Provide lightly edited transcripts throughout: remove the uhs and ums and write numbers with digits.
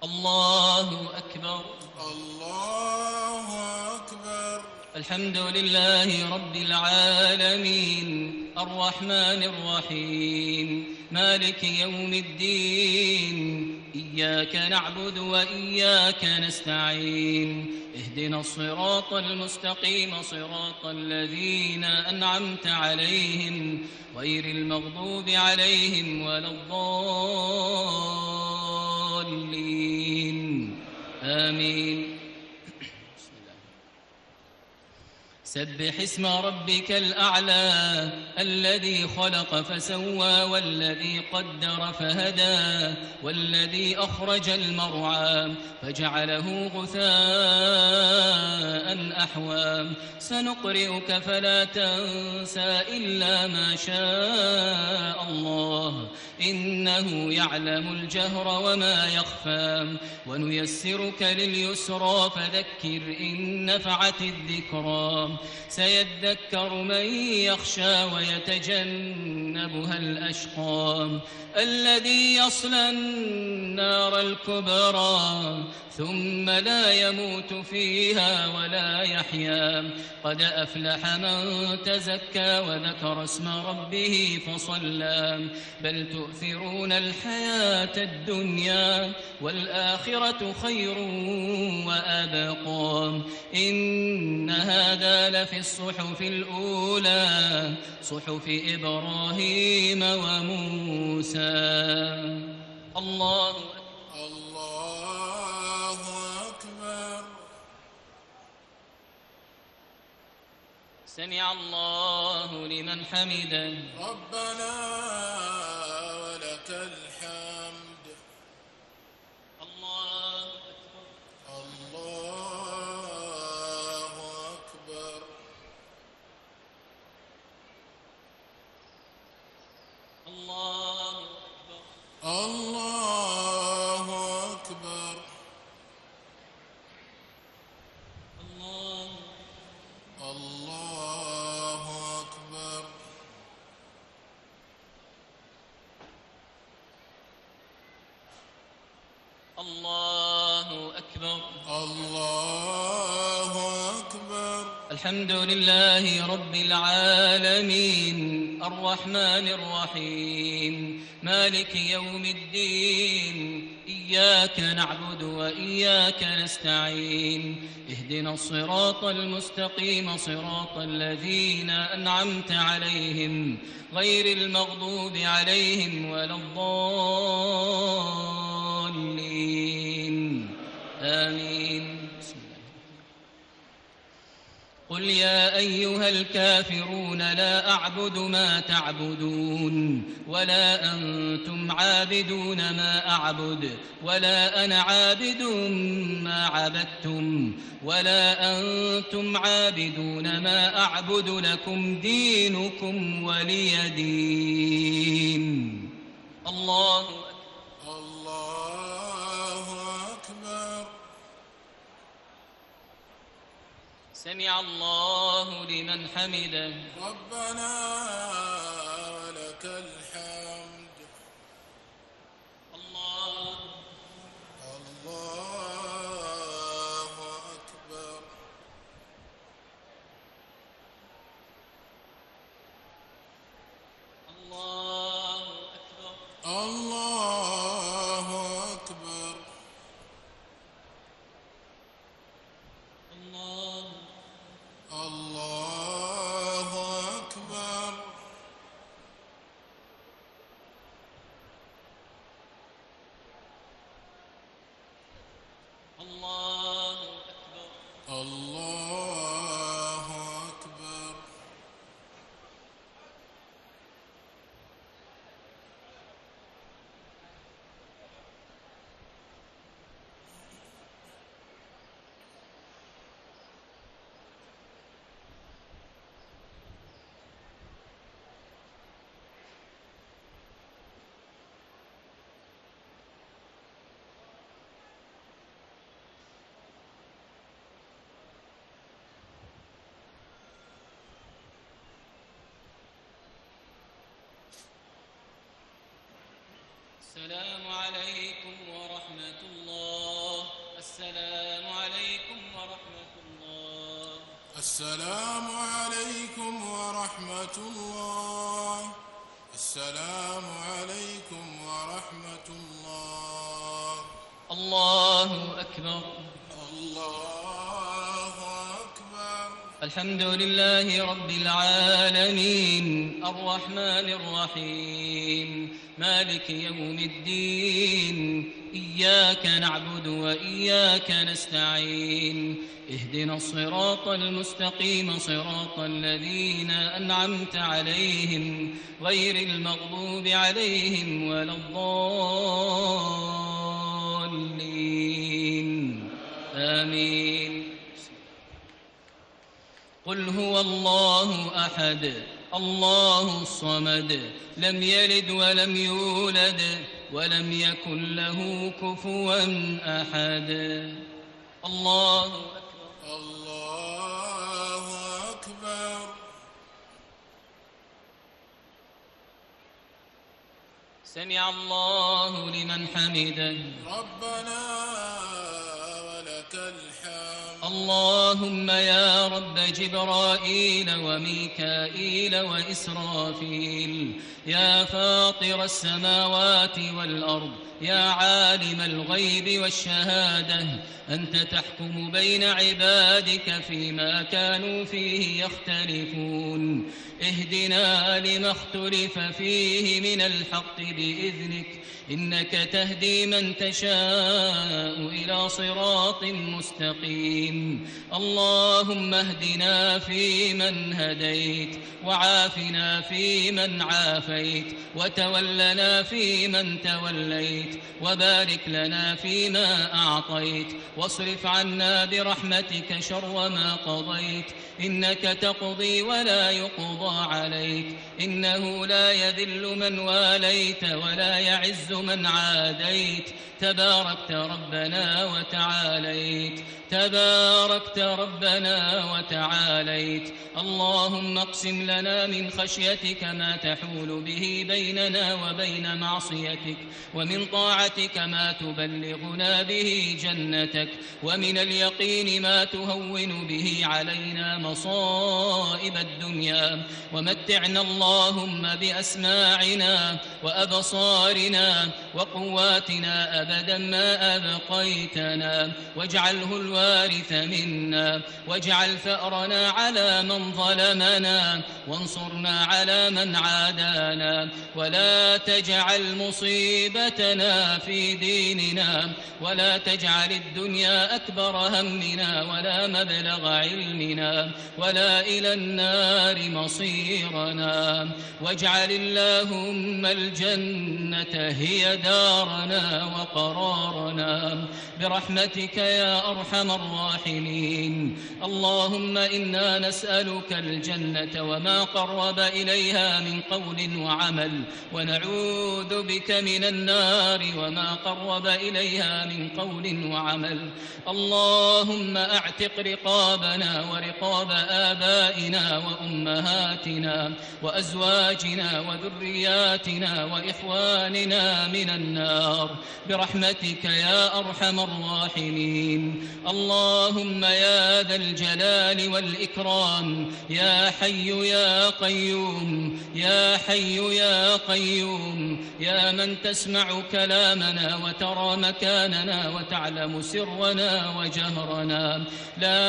الله أكبر. الله أكبر. الحمد لله رب العالمين الرحمن الرحيم مالك يوم الدين إياك نعبد وإياك نستعين اهدنا الصراط المستقيم صراط الذين أنعمت عليهم غير المغضوب عليهم ولا الضالين آمين. سبح اسم ربك الأعلى الذي خلق فسوى والذي قدر فهدى والذي أخرج المرعى فجعله غثاء أحوى سنقرئك فلا تنسى إلا ما شاء الله إنه يعلم الجهر وما يخفى ونيسرك لليسرى فذكر إن نفعت الذكرى سيذكر من يخشى ويتجنبها الأشقى الذي يصلى النار الكبرى ثم لا يموت فيها ولا يحيا قد أفلح من تزكى وذكر اسم ربه فصلى بل تؤثرون الحياة الدنيا والآخرة خير وأبقى إن هذا لفي الصحف الأولى صحف إبراهيم وموسى. الله أكبر. سمع الله لمن حمده. ربنا ولك الحمد. الله أكبر. الله أكبر. الله أكبر. الله أكبر. الله أكبر. الله أكبر. الله أكبر. الحمد لله رب العالمين الرحمن الرحيم مالك يوم الدين إياك نعبد وإياك نستعين اهدنا الصراط المستقيم صراط الذين أنعمت عليهم غير المغضوب عليهم ولا الضالين آمين. قل يا أيها الكافرون لا أعبد ما تعبدون ولا أنتم عابدون ما أعبد ولا أنا عابد ما عبدتم ولا أنتم عابدون ما أعبد لكم دينكم ولي دين. الله أكبر. الله أكبر. سمع الله لمن حمده. ربنا ولك الحمد. الله أكبر. الله أكبر. الله أكبر. الله أكبر. الله أكبر. الله أكبر. السلام عليكم ورحمة الله. السلام عليكم ورحمة الله. السلام عليكم ورحمة الله. السلام عليكم ورحمة الله. الله أكبر. الله أكبر. الحمد لله رب العالمين الرحمن الرحيم مالك يوم الدين إياك نعبد وإياك نستعين اهدنا الصراط المستقيم صراط الذين أنعمت عليهم غير المغضوب عليهم ولا الضالين آمين. قل هو الله أحد الله الصمد لم يلد ولم يولد ولم يكن له كفوا أحد. الله أكبر. الله أكبر. سمع الله لمن حمده. ربنا ولك الحمد. اللهم يا رب جبرائيل وميكائيل وإسرافيل يا فاطر السماوات والأرض يا عالم الغيب والشهادة أنت تحكم بين عبادك فيما كانوا فيه يختلفون اهدنا لما اختلف فيه من الحق بإذنك إنك تهدي من تشاء إلى صراط مستقيم. اللهم اهدنا فيمن هديت وعافنا فيمن عافيت وتولنا فيمن توليت وبارك لنا فيما أعطيت واصرف عنا برحمتك شر ما قضيت إنك تقضي ولا يقضى عليك إنه لا يذل من واليت ولا يعز من عاديت تباركت ربنا وتعاليت تباركت ربنا وتعاليت. اللهم اقسم لنا من خشيتك ما تحول به بيننا وبين معصيتك ومن طاعتك ما تبلغنا به جنتك ومن اليقين ما تهون به علينا مصائب الدنيا ومتعنا اللهم بأسماعنا وأبصارنا وقواتنا أبدا ما أبقيتنا واجعله الوارث منا واجعل ثأرنا على من ظلمنا وانصرنا على من عادانا ولا تجعل مصيبتنا في ديننا ولا تجعل الدنيا أكبر همنا ولا مبلغ علمنا ولا إلى النار مصيرنا واجعل اللهم الجنة هي دارنا وقرارنا برحمتك يا أرحم الراحمين. اللهم إنا نسألك الجنة وما قرب إليها من قول وعمل ونعوذ بك من النار وما قرب إليها من قول وعمل. اللهم أعتق رقابنا ورقاب آبائنا وأمهاتنا وأزواجنا وذرياتنا وإخواننا من النار برحمتك يا أرحم الراحمين. اللهم يا ذا الجلال والإكرام يا حي يا قيوم يا حي يا قيوم يا من تسمع كلامنا وترى مكاننا وتعلم سرنا وجهرنا لا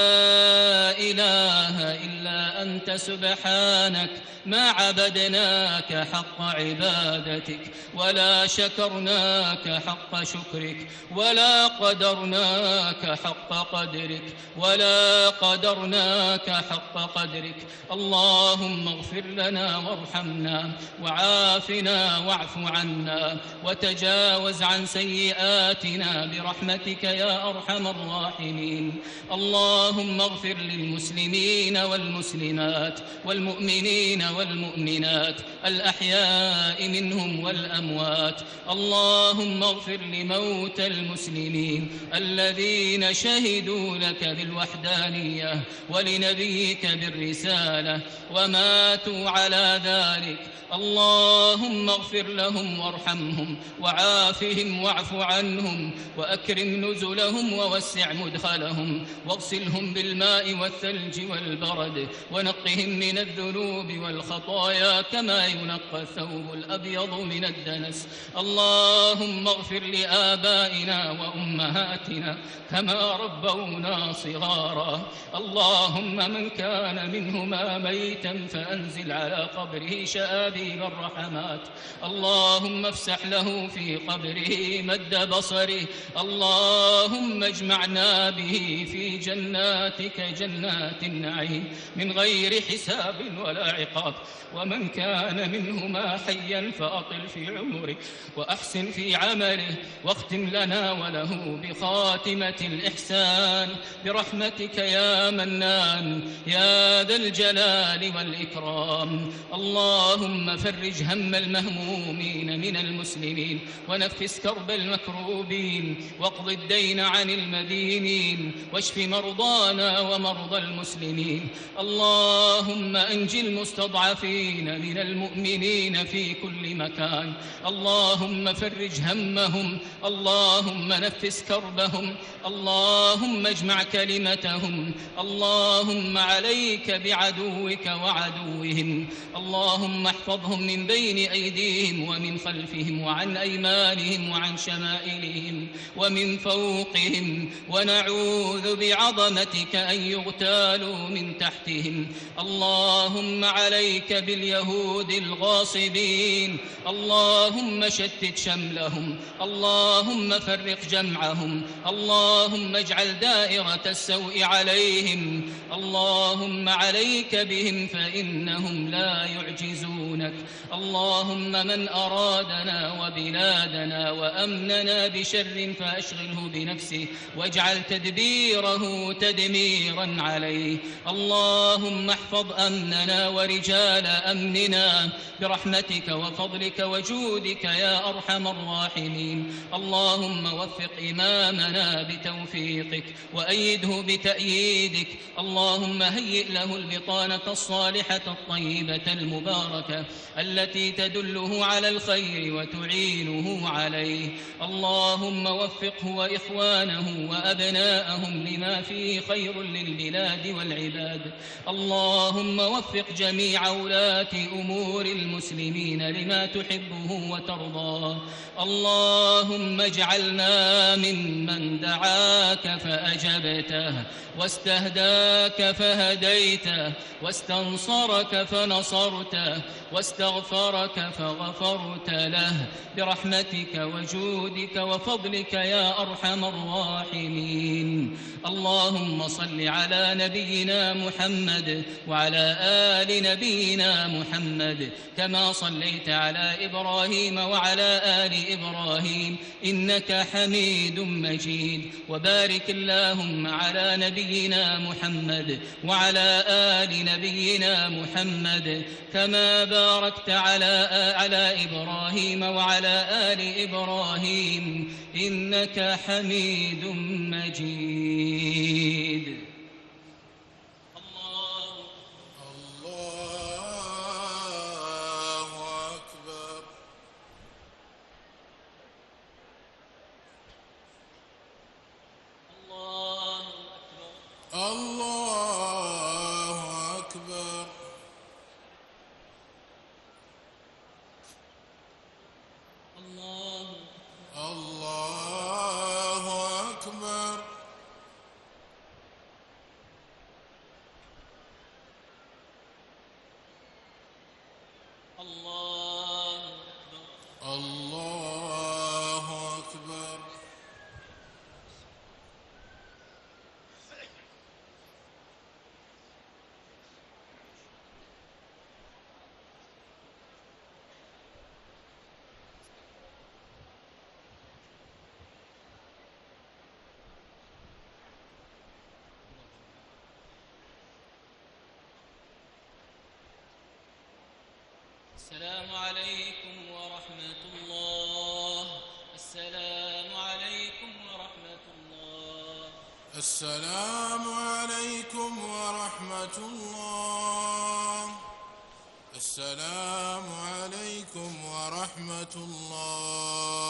إله إلا أنت سبحانك ما عبدناك حق عبادتك ولا شكرناك حق شكرك ولا قدرناك حق قدرك ولا قدرناك حق قدرك. اللهم اغفر لنا وارحمنا وعافنا واعف عنا وتجاوز عن سيئاتنا برحمتك يا أرحم الراحمين. اللهم اغفر للمسلمين والمسلمات والمؤمنين والمؤمنات الأحياء منهم والأموات. اللهم اغفر لموتى المسلمين الذين شهدوا لك بالوحدانية ولنبيك بالرسالة وماتوا على ذلك. اللهم اغفر لهم وارحمهم وعافهم واعف عنهم وأكرم نزلهم ووسع مدخلهم واغسلهم بالماء والثلج والبرد ونقهم من الذنوب والخطايا كما ينقى الثوب الأبيض من الدنس. اللهم اغفر لآبائنا وأمهاتنا كما ربونا صغارا. اللهم من كان منهما ميتا فأنزل على قبره شآبيب الرحمات. اللهم افسح له في قبره مد بصره. اللهم اجمعنا به في جناتك جنات النعيم من غير حساب ولا عقاب. ومن كان منهما حيا فأطل في عمره وأحسن في عمله واختم لنا وله بخاتمة الإحسان برحمتك يا منان يا ذا الجلال والإكرام. اللهم فرج هم المهمومين من المسلمين ونفس كرب المكروبين واقض الدين عن المدينين واشف مرضانا ومرضى المسلمين. اللهم أنج المستضعفين من المؤمنين في كل مكان. اللهم فرج همهم. اللهم نفس كربهم. اللهم اجمع كلمتهم. اللهم عليك بعدوك وعدوهم. اللهم احفظهم من بين أيديهم ومن خلفهم وعن أيمانهم وعن شمائلهم ومن فوقهم ونعوذ بعظمتك أن يغتالوا من تحتهم. اللهم عليك باليهود الغاصبين. اللهم شتت شملهم. اللهم فرق جمعهم. اللهم اجعل دائرة السوء عليهم. اللهم عليك بهم فإنهم لا يعجزونك. اللهم من أرادنا وبلادنا وأمننا بشر فأشغله بنفسه واجعل تدبيره تدميرا عليه. اللهم احفظ أمننا ورجال أمننا برحمتك وفضلك وجودك يا أرحم الراحمين. اللهم وفق إمامنا بتوفيقك وأيده بتأييدك. اللهم هيئ له البطانة الصالحة الطيبة المباركة التي تدله على الخير وتعينه عليه. اللهم وفقه وإخوانه وأبناءهم لما فيه خير للبلاد والعباد. اللهم وفق جميع ولاة أمور المسلمين لما تحبه وترضاه. اللهم اجعلنا ممن دعاك فأجبته واستهداك فهديته واستنصرك فنصرته واستغفرك فغفرت له برحمتك وجودك وفضلك يا أرحم الراحمين. اللهم صل على نبينا محمد وعلى آل نبينا محمد كما صليت على إبراهيم وعلى آل إبراهيم إنك حميد مجيد. وبارك اللهم على نبينا محمد وعلى آل نبينا محمد كما باركت على إبراهيم وعلى آل إبراهيم إنك حميد مجيد. السلام عليكم ورحمة الله. السلام عليكم ورحمة الله. السلام عليكم ورحمة الله. السلام عليكم ورحمة الله.